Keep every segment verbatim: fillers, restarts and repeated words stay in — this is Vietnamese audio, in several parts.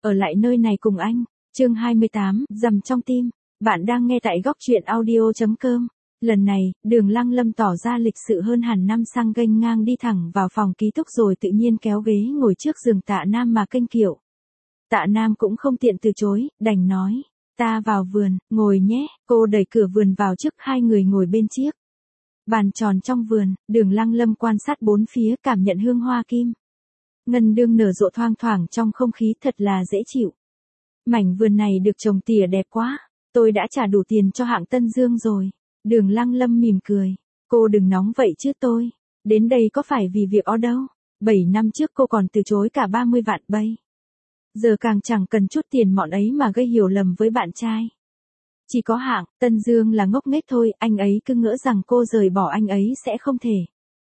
ở lại nơi này cùng anh. Chương hai mươi tám, dầm trong tim. Bạn đang nghe tại góc truyện audio chấm com. Lần này, Đường Lăng Lâm tỏ ra lịch sự hơn hẳn năm xăng nghênh ngang đi thẳng vào phòng ký túc rồi tự nhiên kéo ghế ngồi trước giường Tạ Nam mà kênh kiệu. Tạ Nam cũng không tiện từ chối, đành nói, ta vào vườn, ngồi nhé. Cô đẩy cửa vườn vào trước, hai người ngồi bên chiếc bàn tròn trong vườn. Đường Lăng Lâm quan sát bốn phía, cảm nhận hương hoa kim ngân đương nở rộ thoang thoảng trong không khí, thật là dễ chịu. Mảnh vườn này được trồng tỉa đẹp quá, tôi đã trả đủ tiền cho hạng Tân Dương rồi. Đường Lăng Lâm mỉm cười, cô đừng nóng vậy chứ, tôi đến đây có phải vì việc ó đâu. Bảy năm trước cô còn từ chối cả ba mươi vạn bây giờ càng chẳng cần chút tiền mọn ấy mà gây hiểu lầm với bạn trai. Chỉ có hạng Tân Dương là ngốc nghếch thôi, anh ấy cứ ngỡ rằng cô rời bỏ anh ấy sẽ không thể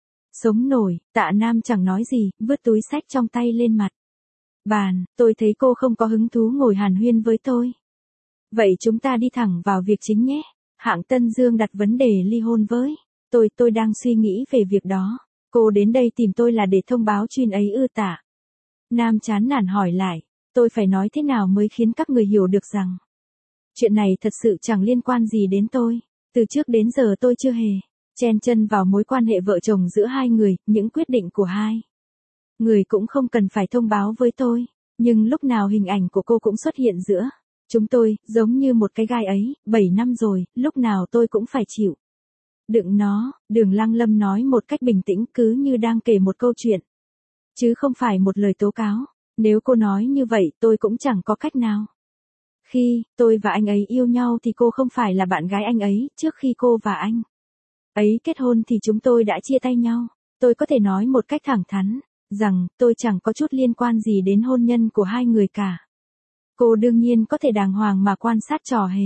sống nổi. Tạ Nam chẳng nói gì, vứt túi xách trong tay lên mặt bàn. Tôi thấy cô không có hứng thú ngồi hàn huyên với tôi. Vậy chúng ta đi thẳng vào việc chính nhé. Hạng Tân Dương đặt vấn đề ly hôn với tôi. Tôi đang suy nghĩ về việc đó. Cô đến đây tìm tôi là để thông báo chuyện ấy ư? Tạ Nam chán nản hỏi lại. Tôi phải nói thế nào mới khiến các người hiểu được rằng chuyện này thật sự chẳng liên quan gì đến tôi. Từ trước đến giờ tôi chưa hề chen chân vào mối quan hệ vợ chồng giữa hai người, những quyết định của hai người cũng không cần phải thông báo với tôi. Nhưng lúc nào hình ảnh của cô cũng xuất hiện giữa chúng tôi, giống như một cái gai ấy. Bảy năm rồi, lúc nào tôi cũng phải chịu đựng nó. Đường Lăng Lâm nói một cách bình tĩnh, cứ như đang kể một câu chuyện, chứ không phải một lời tố cáo. Nếu cô nói như vậy tôi cũng chẳng có cách nào. Khi tôi và anh ấy yêu nhau thì cô không phải là bạn gái anh ấy. Trước khi cô và anh ấy kết hôn thì chúng tôi đã chia tay nhau. Tôi có thể nói một cách thẳng thắn rằng tôi chẳng có chút liên quan gì đến hôn nhân của hai người cả. Cô đương nhiên có thể đàng hoàng mà quan sát trò hề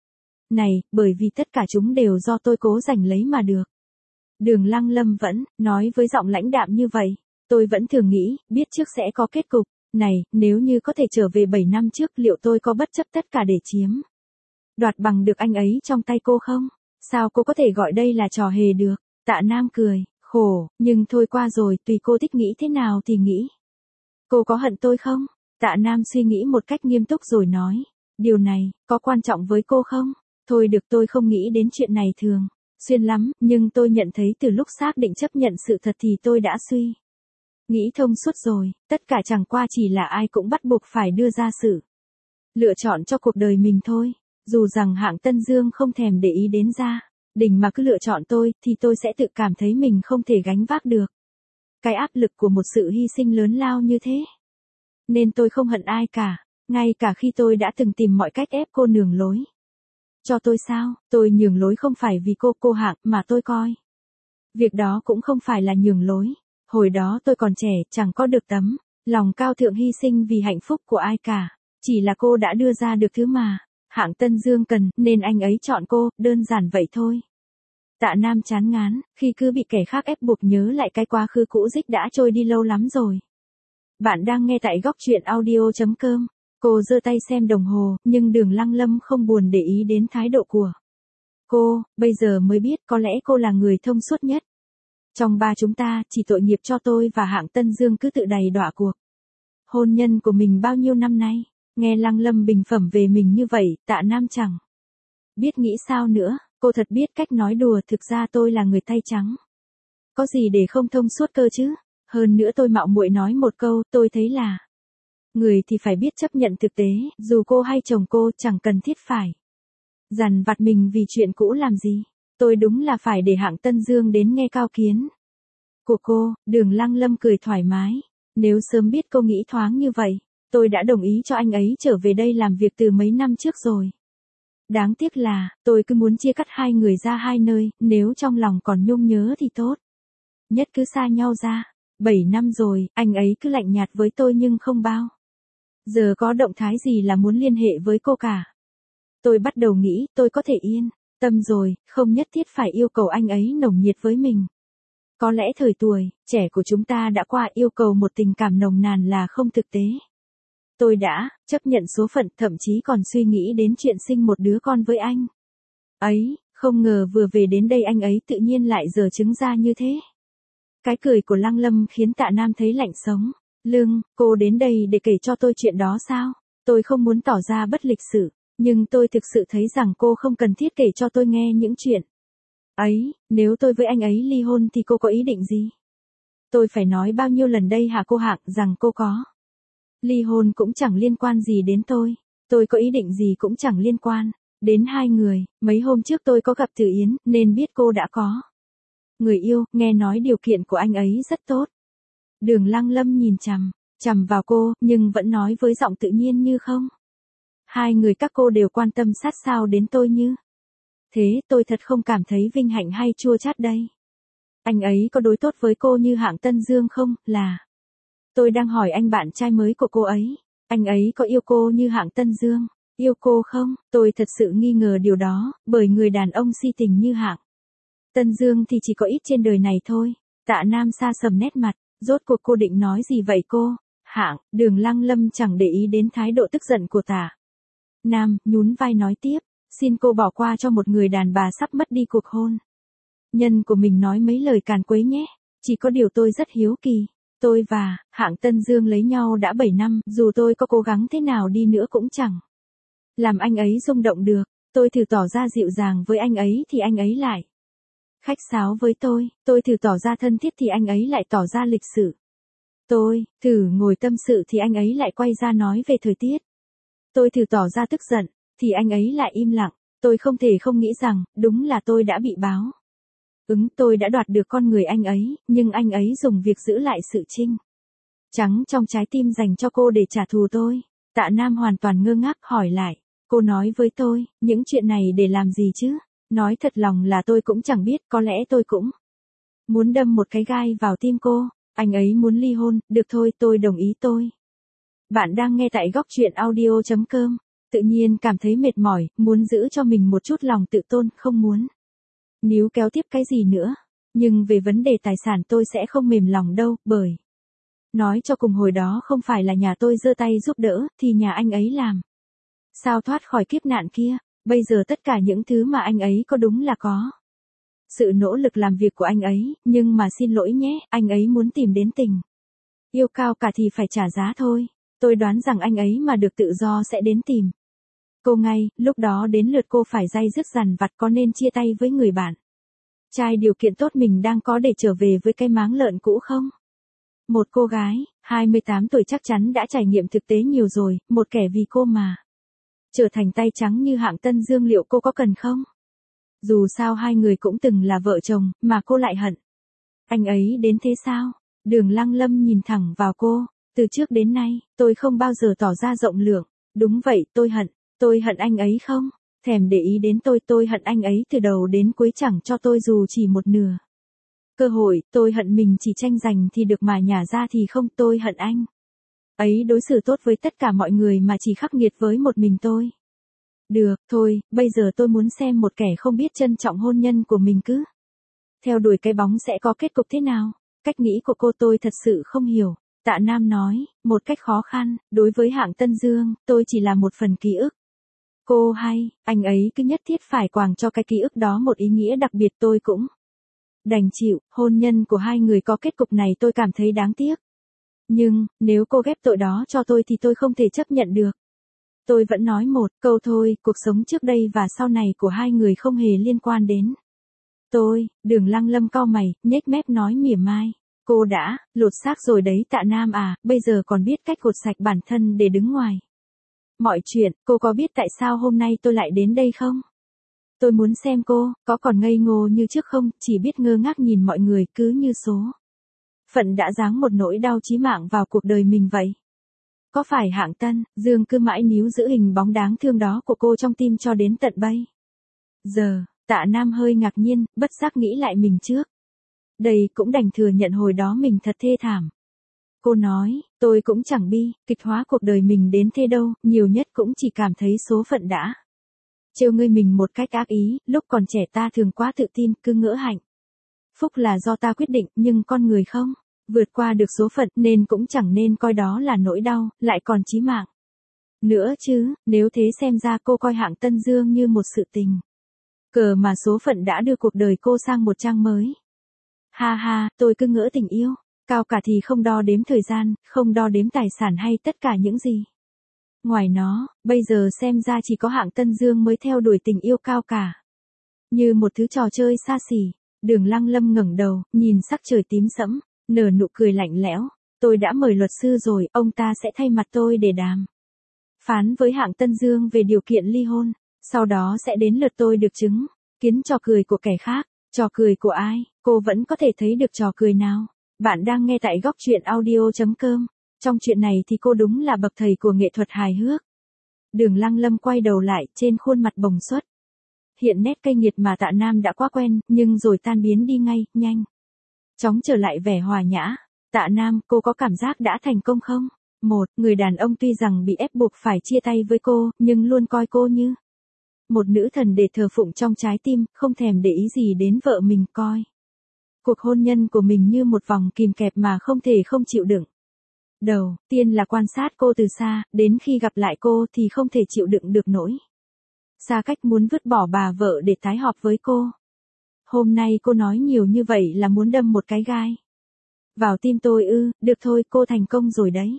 này, bởi vì tất cả chúng đều do tôi cố giành lấy mà được. Đường Lăng Lâm vẫn nói với giọng lãnh đạm như vậy. Tôi vẫn thường nghĩ, biết trước sẽ có kết cục này. Nếu như có thể trở về bảy năm trước, liệu tôi có bất chấp tất cả để chiếm đoạt bằng được anh ấy trong tay cô không? Sao cô có thể gọi đây là trò hề được? Tạ Nam cười khổ, nhưng thôi qua rồi, tùy cô thích nghĩ thế nào thì nghĩ. Cô có hận tôi không? Tạ Nam suy nghĩ một cách nghiêm túc rồi nói, điều này có quan trọng với cô không? Thôi được, tôi không nghĩ đến chuyện này thường xuyên lắm, nhưng tôi nhận thấy từ lúc xác định chấp nhận sự thật thì tôi đã suy nghĩ thông suốt rồi. Tất cả chẳng qua chỉ là ai cũng bắt buộc phải đưa ra sự lựa chọn cho cuộc đời mình thôi. Dù rằng hạng Tân Dương không thèm để ý đến gia đình mà cứ lựa chọn tôi, thì tôi sẽ tự cảm thấy mình không thể gánh vác được cái áp lực của một sự hy sinh lớn lao như thế. Nên tôi không hận ai cả, ngay cả khi tôi đã từng tìm mọi cách ép cô nhường lối cho tôi. Sao tôi nhường lối không phải vì cô cô hạng, mà tôi coi việc đó cũng không phải là nhường lối. Hồi đó tôi còn trẻ, chẳng có được tấm lòng cao thượng hy sinh vì hạnh phúc của ai cả. Chỉ là cô đã đưa ra được thứ mà hạng Tân Dương cần, nên anh ấy chọn cô, đơn giản vậy thôi. Tạ Nam chán ngán, khi cứ bị kẻ khác ép buộc nhớ lại cái quá khứ cũ dích đã trôi đi lâu lắm rồi. Bạn đang nghe tại góc truyện audio chấm com. Cô giơ tay xem đồng hồ, nhưng Đường Lăng Lâm không buồn để ý đến thái độ của cô. Bây giờ mới biết có lẽ cô là người thông suốt nhất trong ba chúng ta. Chỉ tội nghiệp cho tôi và hạng Tân Dương cứ tự đầy đọa cuộc hôn nhân của mình bao nhiêu năm nay. Nghe Lăng Lâm bình phẩm về mình như vậy, Tạ Nam chẳng biết nghĩ sao nữa. Cô thật biết cách nói đùa, thực ra tôi là người tay trắng, có gì để không thông suốt cơ chứ. Hơn nữa tôi mạo muội nói một câu, tôi thấy là người thì phải biết chấp nhận thực tế. Dù cô hay chồng cô, chẳng cần thiết phải dằn vặt mình vì chuyện cũ làm gì. Tôi đúng là phải để hạng Tân Dương đến nghe cao kiến của cô. Đường Lăng Lâm cười thoải mái. Nếu sớm biết cô nghĩ thoáng như vậy, tôi đã đồng ý cho anh ấy trở về đây làm việc từ mấy năm trước rồi. Đáng tiếc là, tôi cứ muốn chia cắt hai người ra hai nơi. Nếu trong lòng còn nhung nhớ thì tốt nhất cứ xa nhau ra. Bảy năm rồi, anh ấy cứ lạnh nhạt với tôi nhưng không bao giờ có động thái gì là muốn liên hệ với cô cả. Tôi bắt đầu nghĩ tôi có thể yên tâm rồi, không nhất thiết phải yêu cầu anh ấy nồng nhiệt với mình. Có lẽ thời tuổi trẻ của chúng ta đã qua, yêu cầu một tình cảm nồng nàn là không thực tế. Tôi đã chấp nhận số phận, thậm chí còn suy nghĩ đến chuyện sinh một đứa con với anh ấy. Không ngờ vừa về đến đây anh ấy tự nhiên lại giở trứng ra như thế. Cái cười của Lăng Lâm khiến Tạ Nam thấy lạnh sống lưng. Cô đến đây để kể cho tôi chuyện đó sao? Tôi không muốn tỏ ra bất lịch sự, nhưng tôi thực sự thấy rằng cô không cần thiết kể cho tôi nghe những chuyện ấy, nếu tôi với anh ấy ly hôn thì cô có ý định gì? Tôi phải nói bao nhiêu lần đây hả cô Hạng rằng cô có ly hôn cũng chẳng liên quan gì đến tôi, tôi có ý định gì cũng chẳng liên quan đến hai người, mấy hôm trước tôi có gặp Từ Yến, nên biết cô đã có người yêu, nghe nói điều kiện của anh ấy rất tốt. Đường Lăng Lâm nhìn chằm, chằm vào cô, nhưng vẫn nói với giọng tự nhiên như không. Hai người các cô đều quan tâm sát sao đến tôi như thế, tôi thật không cảm thấy vinh hạnh hay chua chát đây. Anh ấy có đối tốt với cô như Hạng Tân Dương không, là... Tôi đang hỏi anh bạn trai mới của cô ấy, anh ấy có yêu cô như Hạng Tân Dương, yêu cô không? Tôi thật sự nghi ngờ điều đó, bởi người đàn ông si tình như Hạng Tân Dương thì chỉ có ít trên đời này thôi. Tạ Nam sa sầm nét mặt, rốt cuộc cô định nói gì vậy cô? Hạng, Đường Lăng Lâm chẳng để ý đến thái độ tức giận của Tạ Nam, nhún vai nói tiếp, xin cô bỏ qua cho một người đàn bà sắp mất đi cuộc hôn nhân của mình nói mấy lời càn quấy nhé. Chỉ có điều tôi rất hiếu kỳ, tôi và Hạng Tân Dương lấy nhau đã bảy năm, dù tôi có cố gắng thế nào đi nữa cũng chẳng làm anh ấy rung động được. Tôi thử tỏ ra dịu dàng với anh ấy thì anh ấy lại khách sáo với tôi, tôi thử tỏ ra thân thiết thì anh ấy lại tỏ ra lịch sự. Tôi thử ngồi tâm sự thì anh ấy lại quay ra nói về thời tiết. Tôi thử tỏ ra tức giận, thì anh ấy lại im lặng. Tôi không thể không nghĩ rằng, đúng là tôi đã bị báo ứng, tôi đã đoạt được con người anh ấy, nhưng anh ấy dùng việc giữ lại sự chinh trắng trong trái tim dành cho cô để trả thù tôi. Tạ Nam hoàn toàn ngơ ngác hỏi lại, cô nói với tôi, những chuyện này để làm gì chứ? Nói thật lòng là tôi cũng chẳng biết, có lẽ tôi cũng muốn đâm một cái gai vào tim cô. Anh ấy muốn ly hôn, được thôi, tôi đồng ý tôi. Bạn đang nghe tại góc truyện audio chấm com. Tự nhiên cảm thấy mệt mỏi, muốn giữ cho mình một chút lòng tự tôn, không muốn níu kéo tiếp cái gì nữa. Nhưng về vấn đề tài sản tôi sẽ không mềm lòng đâu, bởi nói cho cùng hồi đó không phải là nhà tôi giơ tay giúp đỡ, thì nhà anh ấy làm sao thoát khỏi kiếp nạn kia. Bây giờ tất cả những thứ mà anh ấy có đúng là có sự nỗ lực làm việc của anh ấy, nhưng mà xin lỗi nhé, anh ấy muốn tìm đến tình yêu cao cả thì phải trả giá thôi. Tôi đoán rằng anh ấy mà được tự do sẽ đến tìm cô ngay, lúc đó đến lượt cô phải day dứt dằn vặt, có nên chia tay với người bạn trai điều kiện tốt mình đang có để trở về với cái máng lợn cũ không? Một cô gái, hai mươi tám tuổi chắc chắn đã trải nghiệm thực tế nhiều rồi, một kẻ vì cô mà trở thành tay trắng như Hạng Tân Dương liệu cô có cần không? Dù sao hai người cũng từng là vợ chồng, mà cô lại hận anh ấy đến thế sao? Đường Lăng Lâm nhìn thẳng vào cô, từ trước đến nay, tôi không bao giờ tỏ ra rộng lượng. Đúng vậy, tôi hận, tôi hận anh ấy không thèm để ý đến tôi, tôi hận anh ấy từ đầu đến cuối chẳng cho tôi dù chỉ một nửa cơ hội, tôi hận mình chỉ tranh giành thì được mà nhả ra thì không, tôi hận anh ấy đối xử tốt với tất cả mọi người mà chỉ khắc nghiệt với một mình tôi. Được, thôi, bây giờ tôi muốn xem một kẻ không biết trân trọng hôn nhân của mình cứ theo đuổi cái bóng sẽ có kết cục thế nào. Cách nghĩ của cô tôi thật sự không hiểu. Tạ Nam nói, một cách khó khăn, đối với Hạng Tân Dương, tôi chỉ là một phần ký ức. Cô hay, anh ấy cứ nhất thiết phải quàng cho cái ký ức đó một ý nghĩa đặc biệt, tôi cũng đành chịu. Hôn nhân của hai người có kết cục này tôi cảm thấy đáng tiếc. Nhưng, nếu cô ghép tội đó cho tôi thì tôi không thể chấp nhận được. Tôi vẫn nói một câu thôi, cuộc sống trước đây và sau này của hai người không hề liên quan đến tôi. Đường Lăng Lâm cau mày, nhếch mép nói mỉa mai. Cô đã lột xác rồi đấy Tạ Nam à, bây giờ còn biết cách gột sạch bản thân để đứng ngoài mọi chuyện. Cô có biết tại sao hôm nay tôi lại đến đây không? Tôi muốn xem cô có còn ngây ngô như trước không, chỉ biết ngơ ngác nhìn mọi người cứ như số phận đã giáng một nỗi đau chí mạng vào cuộc đời mình vậy. Có phải Hạng Tân Dương cứ mãi níu giữ hình bóng đáng thương đó của cô trong tim cho đến tận bây giờ? Tạ Nam hơi ngạc nhiên, bất giác nghĩ lại mình trước đây cũng đành thừa nhận hồi đó mình thật thê thảm. Cô nói, tôi cũng chẳng bi kịch hóa cuộc đời mình đến thế đâu, nhiều nhất cũng chỉ cảm thấy số phận đã trêu ngươi mình một cách ác ý. Lúc còn trẻ ta thường quá tự tin, cứ ngỡ hạnh phúc là do ta quyết định, nhưng con người không vượt qua được số phận, nên cũng chẳng nên coi đó là nỗi đau, lại còn chí mạng nữa chứ. Nếu thế xem ra cô coi Hạng Tân Dương như một sự tình cờ mà số phận đã đưa cuộc đời cô sang một trang mới. Ha ha, tôi cứ ngỡ tình yêu cao cả thì không đo đếm thời gian, không đo đếm tài sản hay tất cả những gì Ngoài nó, bây giờ xem ra chỉ có hạng Tân Dương mới theo đuổi tình yêu cao cả. Như một thứ trò chơi xa xỉ, Đường Lăng Lâm ngẩng đầu, nhìn sắc trời tím sẫm, nở nụ cười lạnh lẽo. Tôi đã mời luật sư rồi, ông ta sẽ thay mặt tôi để đàm phán với hạng Tân Dương về điều kiện ly hôn. Sau đó sẽ đến lượt tôi được chứng kiến trò cười của kẻ khác. Trò cười của ai, cô vẫn có thể thấy được trò cười nào. Bạn đang nghe tại góc truyện audio chấm com. Trong chuyện này thì cô đúng là bậc thầy của nghệ thuật hài hước. Đường Lăng Lâm quay đầu lại, trên khuôn mặt bồng suất hiện nét cay nghiệt mà Tạ Nam đã quá quen, nhưng rồi tan biến đi ngay, nhanh chóng trở lại vẻ hòa nhã. Tạ Nam, cô có cảm giác đã thành công không? Một, người đàn ông tuy rằng bị ép buộc phải chia tay với cô, nhưng luôn coi cô như một nữ thần để thờ phụng trong trái tim, không thèm để ý gì đến vợ mình, coi cuộc hôn nhân của mình như một vòng kìm kẹp mà không thể không chịu đựng. Đầu tiên là quan sát cô từ xa, đến khi gặp lại cô thì không thể chịu đựng được nỗi xa cách, muốn vứt bỏ bà vợ để tái họp với cô. Hôm nay cô nói nhiều như vậy là muốn đâm một cái gai vào tim tôi ư? Được thôi, cô thành công rồi đấy.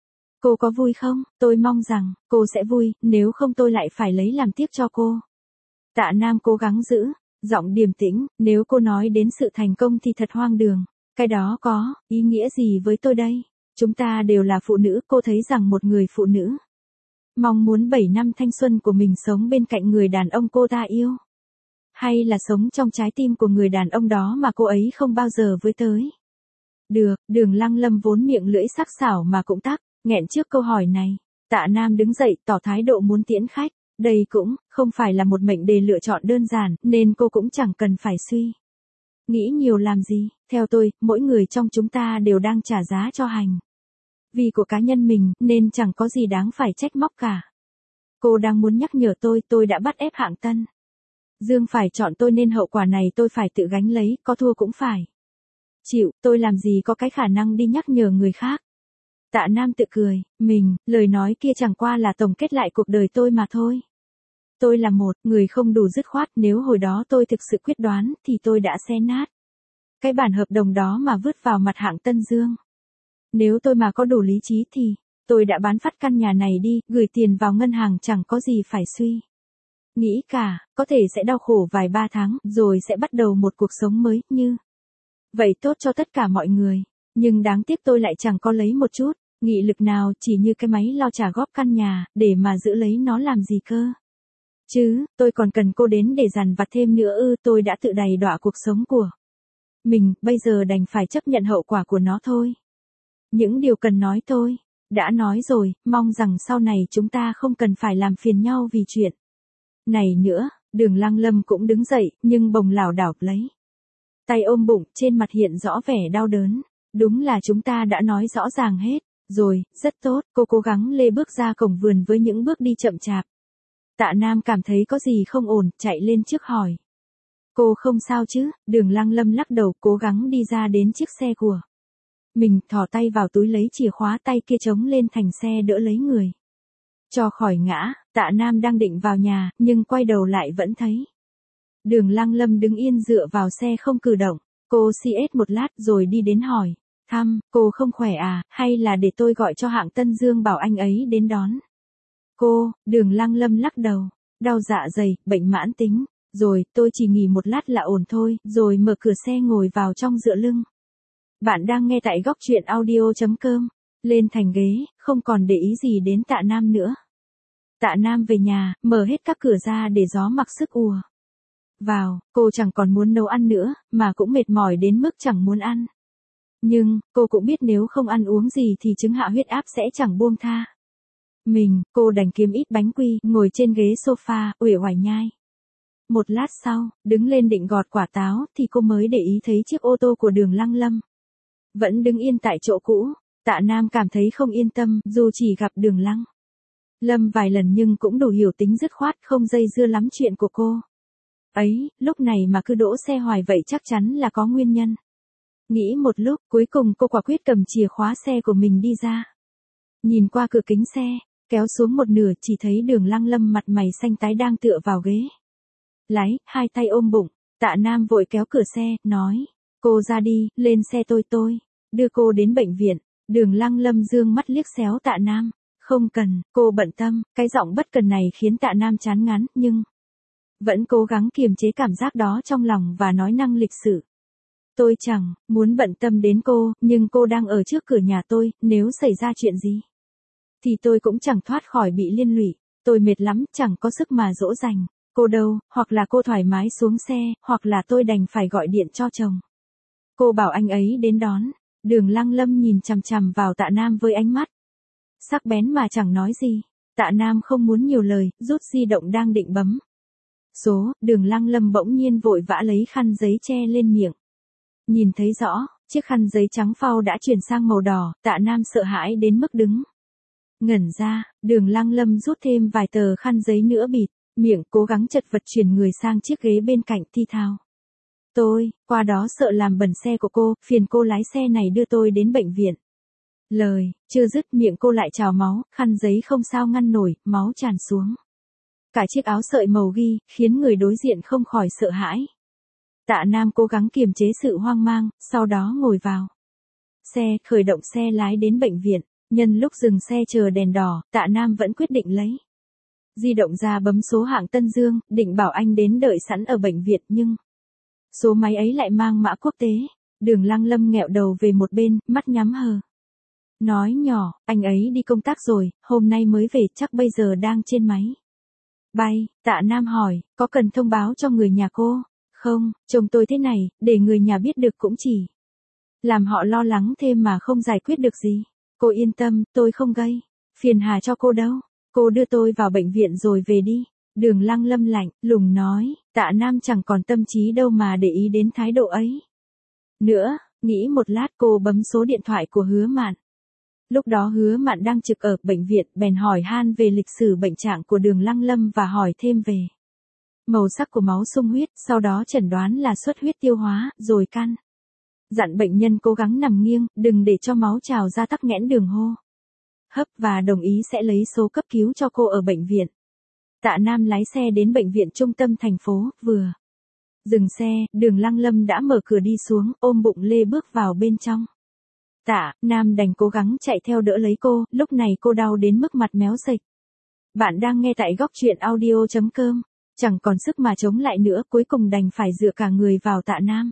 Cô có vui không? Tôi mong rằng cô sẽ vui, nếu không tôi lại phải lấy làm tiếc cho cô. Tạ Nam cố gắng giữ giọng điềm tĩnh, nếu cô nói đến sự thành công thì thật hoang đường. Cái đó có ý nghĩa gì với tôi đây? Chúng ta đều là phụ nữ, cô thấy rằng một người phụ nữ mong muốn bảy năm thanh xuân của mình sống bên cạnh người đàn ông cô ta yêu, hay là sống trong trái tim của người đàn ông đó mà cô ấy không bao giờ với tới. Được, Đường Lăng Lâm vốn miệng lưỡi sắc sảo mà cũng tắc nghẹn trước câu hỏi này. Tạ Nam đứng dậy, tỏ thái độ muốn tiễn khách. Đây cũng không phải là một mệnh đề lựa chọn đơn giản, nên cô cũng chẳng cần phải suy nghĩ nhiều làm gì. Theo tôi, mỗi người trong chúng ta đều đang trả giá cho hành vi của cá nhân mình, nên chẳng có gì đáng phải trách móc cả. Cô đang muốn nhắc nhở tôi, tôi đã bắt ép hạng Tân Dương phải chọn tôi nên hậu quả này tôi phải tự gánh lấy, có thua cũng phải chịu, tôi làm gì có cái khả năng đi nhắc nhở người khác. Tạ Nam tự cười, mình, lời nói kia chẳng qua là tổng kết lại cuộc đời tôi mà thôi. Tôi là một người không đủ dứt khoát, nếu hồi đó tôi thực sự quyết đoán thì tôi đã xé nát cái bản hợp đồng đó mà vứt vào mặt hạng Tân Dương. Nếu tôi mà có đủ lý trí thì tôi đã bán phát căn nhà này đi, gửi tiền vào ngân hàng, chẳng có gì phải suy nghĩ cả, có thể sẽ đau khổ vài ba tháng, rồi sẽ bắt đầu một cuộc sống mới, như vậy tốt cho tất cả mọi người. Nhưng đáng tiếc tôi lại chẳng có lấy một chút nghị lực nào, chỉ như cái máy lo trả góp căn nhà, để mà giữ lấy nó làm gì cơ. Chứ, tôi còn cần cô đến để dằn vặt thêm nữa ư? Tôi đã tự đầy đọa cuộc sống của mình, bây giờ đành phải chấp nhận hậu quả của nó thôi. Những điều cần nói tôi đã nói rồi, mong rằng sau này chúng ta không cần phải làm phiền nhau vì chuyện này nữa. Đường Lăng Lâm cũng đứng dậy, nhưng bồng lảo đảo lấy tay ôm bụng, trên mặt hiện rõ vẻ đau đớn. Đúng là chúng ta đã nói rõ ràng hết rồi, rất tốt. Cô cố gắng lê bước ra cổng vườn với những bước đi chậm chạp. Tạ Nam cảm thấy có gì không ổn, chạy lên trước hỏi. Cô không sao chứ? Đường Lăng Lâm lắc đầu, cố gắng đi ra đến chiếc xe của mình, thò tay vào túi lấy chìa khóa, tay kia chống lên thành xe đỡ lấy người cho khỏi ngã. Tạ Nam đang định vào nhà, nhưng quay đầu lại vẫn thấy Đường Lăng Lâm đứng yên dựa vào xe không cử động. Cô xê ét một lát rồi đi đến hỏi thăm, cô không khỏe à, hay là để tôi gọi cho hạng Tân Dương bảo anh ấy đến đón cô? Đường Lăng Lâm lắc đầu, đau dạ dày, bệnh mãn tính. Rồi, tôi chỉ nghỉ một lát là ổn thôi, rồi mở cửa xe ngồi vào trong dựa lưng. Bạn đang nghe tại góc truyện audio chấm com. Lên thành ghế, không còn để ý gì đến Tạ Nam nữa. Tạ Nam về nhà, mở hết các cửa ra để gió mặc sức ùa vào. Cô chẳng còn muốn nấu ăn nữa, mà cũng mệt mỏi đến mức chẳng muốn ăn. Nhưng, cô cũng biết nếu không ăn uống gì thì chứng hạ huyết áp sẽ chẳng buông tha mình. Cô đành kiếm ít bánh quy, ngồi trên ghế sofa, uể oải nhai. Một lát sau, đứng lên định gọt quả táo, thì cô mới để ý thấy chiếc ô tô của Đường Lăng Lâm vẫn đứng yên tại chỗ cũ. Tạ Nam cảm thấy không yên tâm, dù chỉ gặp Đường Lăng Lâm vài lần nhưng cũng đủ hiểu tính dứt khoát, không dây dưa lắm chuyện của cô ấy. Lúc này mà cứ đỗ xe hoài vậy chắc chắn là có nguyên nhân. Nghĩ một lúc, cuối cùng cô quả quyết cầm chìa khóa xe của mình đi ra. Nhìn qua cửa kính xe, kéo xuống một nửa, chỉ thấy Đường Lăng Lâm mặt mày xanh tái đang tựa vào ghế lái, hai tay ôm bụng. Tạ Nam vội kéo cửa xe, nói, cô ra đi, lên xe tôi tôi đưa cô đến bệnh viện. Đường Lăng Lâm dương mắt liếc xéo Tạ Nam, Không cần, cô bận tâm, cái giọng bất cần này khiến Tạ Nam chán ngán, nhưng vẫn cố gắng kiềm chế cảm giác đó trong lòng và nói năng lịch sự. Tôi chẳng muốn bận tâm đến cô, nhưng cô đang ở trước cửa nhà tôi, nếu xảy ra chuyện gì thì tôi cũng chẳng thoát khỏi bị liên lụy. Tôi mệt lắm, chẳng có sức mà dỗ dành cô đâu, hoặc là cô thoải mái xuống xe, hoặc là tôi đành phải gọi điện cho chồng. Cô bảo anh ấy đến đón. Đường Lăng Lâm nhìn chằm chằm vào Tạ Nam với ánh mắt sắc bén mà chẳng nói gì. Tạ Nam không muốn nhiều lời, rút di động đang định bấm số, Đường Lăng Lâm bỗng nhiên vội vã lấy khăn giấy che lên miệng. Nhìn thấy rõ, chiếc khăn giấy trắng phau đã chuyển sang màu đỏ, Tạ Nam sợ hãi đến mức đứng ngẩn ra. Đường Lăng Lâm rút thêm vài tờ khăn giấy nữa bịt miệng, cố gắng chật vật chuyển người sang chiếc ghế bên cạnh thi thao. Tôi, qua đó sợ làm bẩn xe của cô, phiền cô lái xe này đưa tôi đến bệnh viện. Lời chưa dứt, miệng cô lại trào máu, khăn giấy không sao ngăn nổi, máu tràn xuống cả chiếc áo sợi màu ghi, khiến người đối diện không khỏi sợ hãi. Tạ Nam cố gắng kiềm chế sự hoang mang, sau đó ngồi vào xe, khởi động xe lái đến bệnh viện. Nhân lúc dừng xe chờ đèn đỏ, Tạ Nam vẫn quyết định lấy di động ra bấm số hạng Tân Dương, định bảo anh đến đợi sẵn ở bệnh viện, nhưng số máy ấy lại mang mã quốc tế. Đường Lăng Lâm nghẹo đầu về một bên, mắt nhắm hờ. Nói nhỏ, anh ấy đi công tác rồi, hôm nay mới về, chắc bây giờ đang trên máy bay. Tạ Nam hỏi, có cần thông báo cho người nhà cô? Không, chồng tôi thế này, để người nhà biết được cũng chỉ làm họ lo lắng thêm mà không giải quyết được gì. Cô yên tâm, tôi không gây phiền hà cho cô đâu. Cô đưa tôi vào bệnh viện rồi về đi. Đường Lăng Lâm lạnh lùng nói. Tạ Nam chẳng còn tâm trí đâu mà để ý đến thái độ ấy nữa. Nghĩ một lát, cô bấm số điện thoại của Hứa Mạn. Lúc đó Hứa Mạn đang trực ở bệnh viện, bèn hỏi han về lịch sử bệnh trạng của Đường Lăng Lâm và hỏi thêm về màu sắc của máu sung huyết, sau đó chẩn đoán là xuất huyết tiêu hóa, rồi căn dặn bệnh nhân cố gắng nằm nghiêng, đừng để cho máu trào ra tắc nghẽn đường hô hấp, và đồng ý sẽ lấy số cấp cứu cho cô ở bệnh viện. Tạ Nam lái xe đến bệnh viện trung tâm thành phố, vừa dừng xe, Đường Lăng Lâm đã mở cửa đi xuống, ôm bụng lê bước vào bên trong. Tạ Nam đành cố gắng chạy theo đỡ lấy cô, lúc này cô đau đến mức mặt méo sệch. Bạn đang nghe tại góc truyện audio chấm com, chẳng còn sức mà chống lại nữa, cuối cùng đành phải dựa cả người vào Tạ Nam.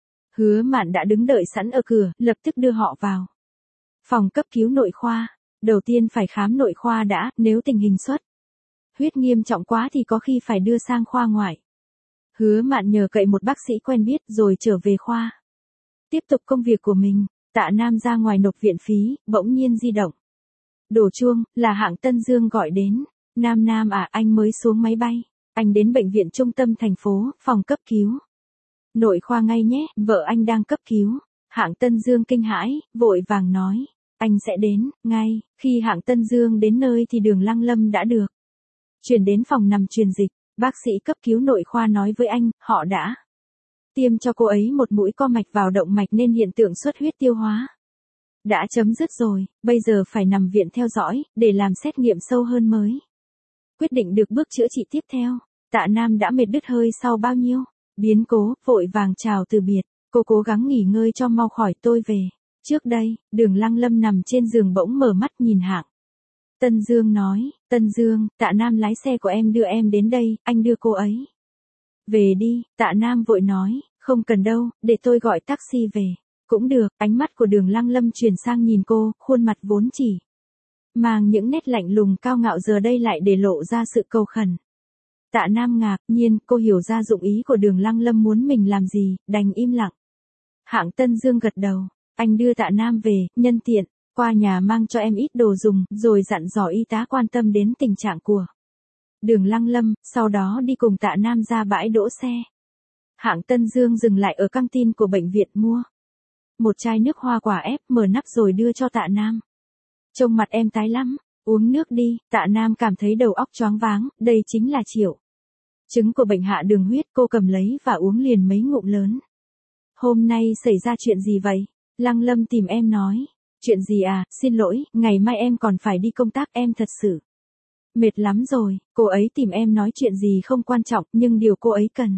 Hứa Mạn đã đứng đợi sẵn ở cửa, lập tức đưa họ vào phòng cấp cứu nội khoa. Đầu tiên phải khám nội khoa đã, nếu tình hình xuất huyết nghiêm trọng quá thì có khi phải đưa sang khoa ngoại. Hứa Mạn nhờ cậy một bác sĩ quen biết rồi trở về khoa tiếp tục công việc của mình. Tạ Nam ra ngoài nộp viện phí, bỗng nhiên di động đổ chuông, là hạng Tân Dương gọi đến. Nam Nam à, anh mới xuống máy bay, anh đến bệnh viện trung tâm thành phố, phòng cấp cứu nội khoa ngay nhé, vợ anh đang cấp cứu. Hạng Tân Dương kinh hãi, vội vàng nói, anh sẽ đến ngay. Khi hạng Tân Dương đến nơi thì Đường Lăng Lâm đã được chuyển đến phòng nằm truyền dịch. Bác sĩ cấp cứu nội khoa nói với anh, họ đã tiêm cho cô ấy một mũi co mạch vào động mạch nên hiện tượng xuất huyết tiêu hóa đã chấm dứt rồi, bây giờ phải nằm viện theo dõi, để làm xét nghiệm sâu hơn mới quyết định được bước chữa trị tiếp theo. Tạ Nam đã mệt đứt hơi sau bao nhiêu biến cố, vội vàng chào từ biệt. Cô cố gắng nghỉ ngơi cho mau khỏi, tôi về trước đây. Đường Lăng Lâm nằm trên giường bỗng mở mắt nhìn hạng Tân Dương nói, Tân Dương, Tạ Nam lái xe của em đưa em đến đây, anh đưa cô ấy về đi. Tạ Nam vội nói, không cần đâu, để tôi gọi taxi về cũng được. Ánh mắt của Đường Lăng Lâm chuyển sang nhìn cô, khuôn mặt vốn chỉ mang những nét lạnh lùng cao ngạo giờ đây lại để lộ ra sự cầu khẩn. Tạ Nam ngạc nhiên, cô hiểu ra dụng ý của Đường Lăng Lâm muốn mình làm gì, đành im lặng. Hạng Tân Dương gật đầu, anh đưa Tạ Nam về, nhân tiện qua nhà mang cho em ít đồ dùng, rồi dặn dò y tá quan tâm đến tình trạng của Đường Lăng Lâm, sau đó đi cùng Tạ Nam ra bãi đỗ xe. Hạng Tân Dương dừng lại ở căng tin của bệnh viện mua một chai nước hoa quả ép, mở nắp rồi đưa cho Tạ Nam. Trông mặt em tái lắm, uống nước đi. Tạ Nam cảm thấy đầu óc choáng váng, đây chính là triệu chứng của bệnh hạ đường huyết. Cô cầm lấy và uống liền mấy ngụm lớn. Hôm nay xảy ra chuyện gì vậy? Lăng Lâm tìm em nói. Chuyện gì à, xin lỗi, ngày mai em còn phải đi công tác, em thật sự mệt lắm rồi. Cô ấy tìm em nói chuyện gì không quan trọng, nhưng điều cô ấy cần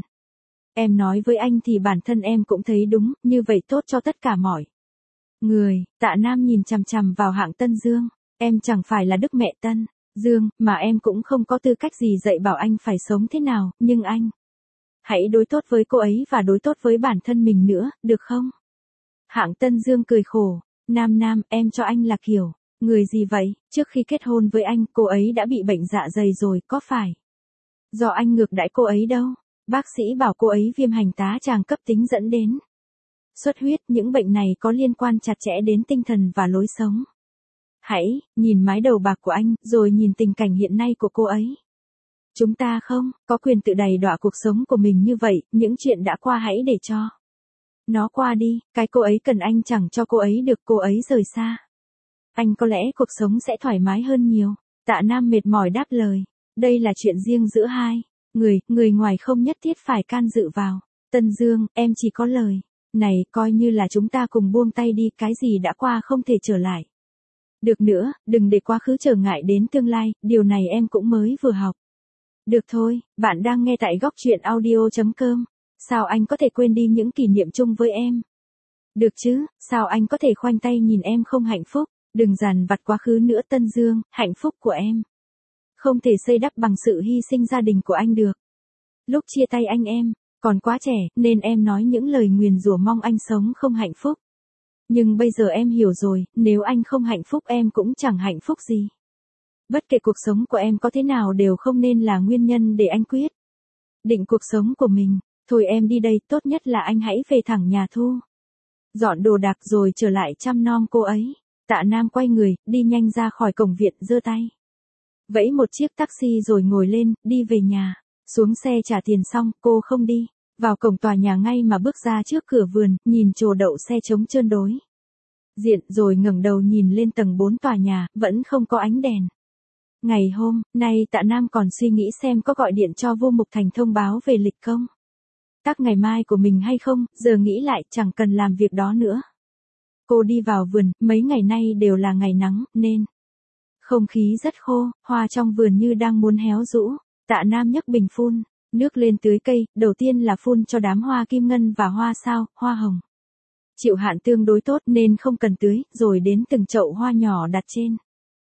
em nói với anh thì bản thân em cũng thấy đúng, như vậy tốt cho tất cả mọi người. Tạ Nam nhìn chằm chằm vào hạng Tân Dương. Em chẳng phải là đức mẹ Tân Dương, mà em cũng không có tư cách gì dạy bảo anh phải sống thế nào, nhưng anh hãy đối tốt với cô ấy và đối tốt với bản thân mình nữa, được không? Hạng Tân Dương cười khổ, Nam Nam, em cho anh là kiểu, người gì vậy, trước khi kết hôn với anh, cô ấy đã bị bệnh dạ dày rồi, có phải do anh ngược đãi cô ấy đâu? Bác sĩ bảo cô ấy viêm hành tá tràng cấp tính dẫn đến xuất huyết, những bệnh này có liên quan chặt chẽ đến tinh thần và lối sống. Hãy nhìn mái đầu bạc của anh, rồi nhìn tình cảnh hiện nay của cô ấy. Chúng ta không có quyền tự đày đọa cuộc sống của mình như vậy, những chuyện đã qua hãy để cho nó qua đi, cái cô ấy cần anh chẳng cho cô ấy được, cô ấy rời xa anh có lẽ cuộc sống sẽ thoải mái hơn nhiều. Tạ Nam mệt mỏi đáp lời, đây là chuyện riêng giữa hai người, người ngoài không nhất thiết phải can dự vào. Tân Dương, em chỉ có lời này, coi như là chúng ta cùng buông tay đi, cái gì đã qua không thể trở lại được nữa, đừng để quá khứ trở ngại đến tương lai, điều này em cũng mới vừa học. Được thôi, bạn đang nghe tại góc truyện audio chấm com. Sao anh có thể quên đi những kỷ niệm chung với em? Được chứ, sao anh có thể khoanh tay nhìn em không hạnh phúc? Đừng dằn vặt quá khứ nữa Tân Dương, hạnh phúc của em không thể xây đắp bằng sự hy sinh gia đình của anh được. Lúc chia tay anh em còn quá trẻ, nên em nói những lời nguyền rủa mong anh sống không hạnh phúc. Nhưng bây giờ em hiểu rồi, nếu anh không hạnh phúc em cũng chẳng hạnh phúc gì. Bất kể cuộc sống của em có thế nào đều không nên là nguyên nhân để anh quyết định cuộc sống của mình. Thôi em đi đây, tốt nhất là anh hãy về thẳng nhà Thu. Dọn đồ đạc rồi trở lại chăm nom cô ấy. Tạ Nam quay người, đi nhanh ra khỏi cổng viện, giơ tay vẫy một chiếc taxi rồi ngồi lên, đi về nhà. Xuống xe trả tiền xong, cô không đi vào cổng tòa nhà ngay mà bước ra trước cửa vườn, nhìn trồ đậu xe trống trơn đối diện, rồi ngẩng đầu nhìn lên tầng bốn tòa nhà, vẫn không có ánh đèn. Ngày hôm nay Tạ Nam còn suy nghĩ xem có gọi điện cho Vô Mục Thành thông báo về lịch công tác ngày mai của mình hay không, giờ nghĩ lại chẳng cần làm việc đó nữa. Cô đi vào vườn, mấy ngày nay đều là ngày nắng, nên không khí rất khô, hoa trong vườn như đang muốn héo rũ. Tạ Nam nhấc bình phun nước lên tưới cây, đầu tiên là phun cho đám hoa kim ngân và hoa sao, hoa hồng. Chịu hạn tương đối tốt nên không cần tưới, rồi đến từng chậu hoa nhỏ đặt trên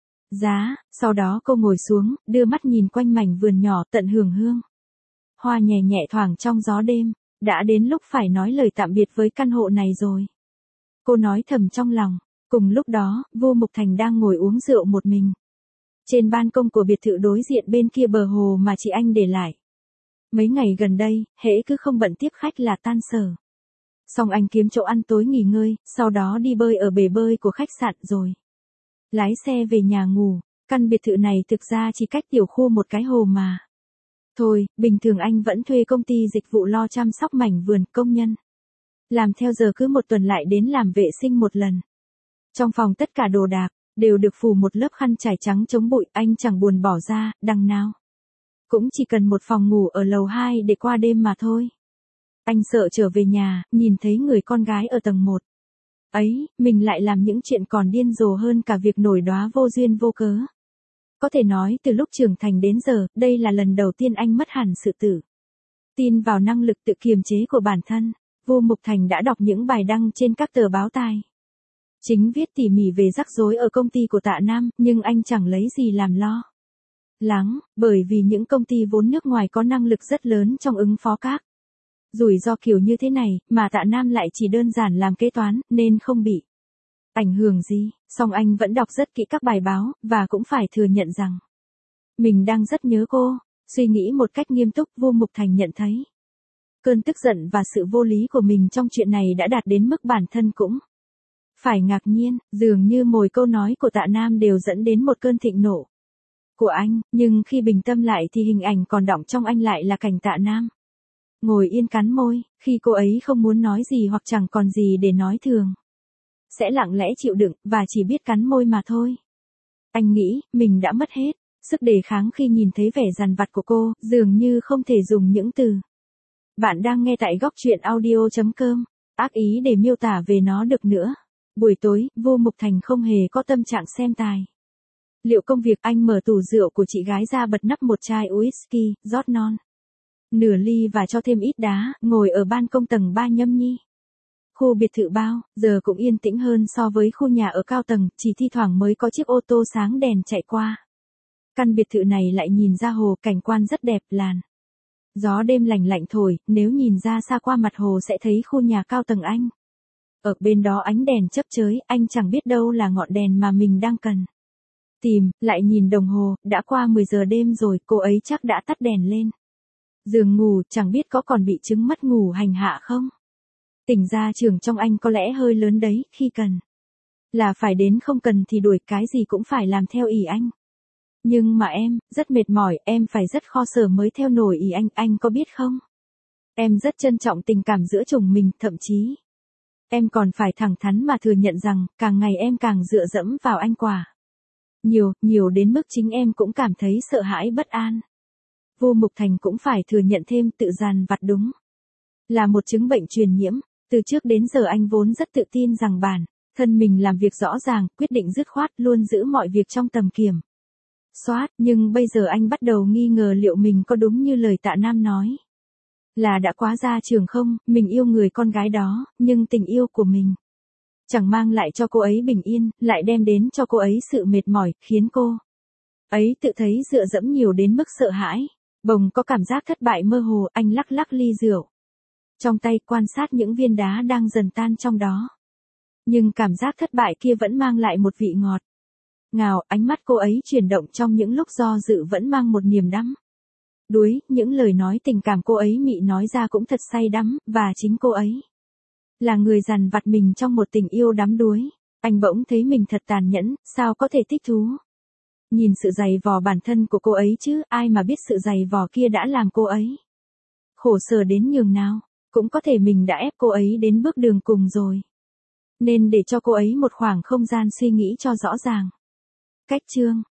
giá, sau đó cô ngồi xuống, đưa mắt nhìn quanh mảnh vườn nhỏ, tận hưởng hương hoa nhẹ nhẹ thoảng trong gió đêm. Đã đến lúc phải nói lời tạm biệt với căn hộ này rồi. Cô nói thầm trong lòng. Cùng lúc đó, Vô Mục Thành đang ngồi uống rượu một mình trên ban công của biệt thự đối diện bên kia bờ hồ mà chị anh để lại. Mấy ngày gần đây, hễ cứ không bận tiếp khách là tan sở. Xong anh kiếm chỗ ăn tối nghỉ ngơi, sau đó đi bơi ở bể bơi của khách sạn rồi lái xe về nhà ngủ. Căn biệt thự này thực ra chỉ cách tiểu khu một cái hồ mà thôi. Bình thường anh vẫn thuê công ty dịch vụ lo chăm sóc mảnh vườn, công nhân làm theo giờ cứ một tuần lại đến làm vệ sinh một lần. Trong phòng tất cả đồ đạc đều được phủ một lớp khăn trải trắng chống bụi, anh chẳng buồn bỏ ra, đằng nào cũng chỉ cần một phòng ngủ ở lầu hai để qua đêm mà thôi. Anh sợ trở về nhà, nhìn thấy người con gái ở tầng một ấy, mình lại làm những chuyện còn điên rồ hơn cả việc nổi đóa vô duyên vô cớ. Có thể nói từ lúc trưởng thành đến giờ, đây là lần đầu tiên anh mất hẳn sự tự tin vào năng lực tự kiềm chế của bản thân. Vô Mục Thành đã đọc những bài đăng trên các tờ báo tài chính viết tỉ mỉ về rắc rối ở công ty của Tạ Nam, nhưng anh chẳng lấy gì làm lo lắng, bởi vì những công ty vốn nước ngoài có năng lực rất lớn trong ứng phó các rủi ro kiểu như thế này, mà Tạ Nam lại chỉ đơn giản làm kế toán, nên không bị ảnh hưởng gì. Song anh vẫn đọc rất kỹ các bài báo, và cũng phải thừa nhận rằng mình đang rất nhớ cô. Suy nghĩ một cách nghiêm túc, Vô Mục Thành nhận thấy cơn tức giận và sự vô lý của mình trong chuyện này đã đạt đến mức bản thân cũng phải ngạc nhiên. Dường như mỗi câu nói của Tạ Nam đều dẫn đến một cơn thịnh nộ của anh, nhưng khi bình tâm lại thì hình ảnh còn đọng trong anh lại là cảnh Tạ Nam ngồi yên cắn môi, khi cô ấy không muốn nói gì hoặc chẳng còn gì để nói thường sẽ lặng lẽ chịu đựng, và chỉ biết cắn môi mà thôi. Anh nghĩ, mình đã mất hết sức đề kháng khi nhìn thấy vẻ dằn vặt của cô, dường như không thể dùng những từ bạn đang nghe tại góc truyện audio chấm com ác ý để miêu tả về nó được nữa. Buổi tối, Vô Mục Thành không hề có tâm trạng xem tài liệu công việc. Anh mở tủ rượu của chị gái ra, bật nắp một chai whisky, rót non nửa ly và cho thêm ít đá, ngồi ở ban công tầng ba nhâm nhi Khu biệt thự bao, giờ cũng yên tĩnh hơn so với khu nhà ở cao tầng, chỉ thi thoảng mới có chiếc ô tô sáng đèn chạy qua. Căn biệt thự này lại nhìn ra hồ, cảnh quan rất đẹp, làn gió đêm lành lạnh thổi, nếu nhìn ra xa qua mặt hồ sẽ thấy khu nhà cao tầng anh. Ở bên đó ánh đèn chớp chới, anh chẳng biết đâu là ngọn đèn mà mình đang cần tìm, lại nhìn đồng hồ, đã qua mười giờ đêm rồi, cô ấy chắc đã tắt đèn lên giường ngủ, chẳng biết có còn bị chứng mất ngủ hành hạ không. Tỉnh ra trường trong anh có lẽ hơi lớn đấy, khi cần là phải đến, không cần thì đuổi, cái gì cũng phải làm theo ý anh. Nhưng mà em, rất mệt mỏi, em phải rất khó sở mới theo nổi ý anh, anh có biết không? Em rất trân trọng tình cảm giữa chồng mình, thậm chí em còn phải thẳng thắn mà thừa nhận rằng, càng ngày em càng dựa dẫm vào anh quả nhiều, nhiều đến mức chính em cũng cảm thấy sợ hãi bất an. Vô Mục Thành cũng phải thừa nhận thêm, tự dằn vặt đúng là một chứng bệnh truyền nhiễm. Từ trước đến giờ anh vốn rất tự tin rằng bản thân mình làm việc rõ ràng, quyết định dứt khoát, luôn giữ mọi việc trong tầm kiểm soát, nhưng bây giờ anh bắt đầu nghi ngờ liệu mình có đúng như lời Tạ Nam nói, là đã quá ra trường không. Mình yêu người con gái đó, nhưng tình yêu của mình chẳng mang lại cho cô ấy bình yên, lại đem đến cho cô ấy sự mệt mỏi, khiến cô ấy tự thấy dựa dẫm nhiều đến mức sợ hãi. Bồng có cảm giác thất bại mơ hồ, anh lắc lắc ly rượu trong tay, quan sát những viên đá đang dần tan trong đó. Nhưng cảm giác thất bại kia vẫn mang lại một vị ngọt ngào, ánh mắt cô ấy chuyển động trong những lúc do dự vẫn mang một niềm đắm đuối, những lời nói tình cảm cô ấy mị nói ra cũng thật say đắm, và chính cô ấy là người dằn vặt mình trong một tình yêu đắm đuối. Anh bỗng thấy mình thật tàn nhẫn, sao có thể thích thú nhìn sự dày vò bản thân của cô ấy chứ, ai mà biết sự dày vò kia đã làm cô ấy khổ sở đến nhường nào. Cũng có thể mình đã ép cô ấy đến bước đường cùng rồi, nên để cho cô ấy một khoảng không gian suy nghĩ cho rõ ràng. Cách chương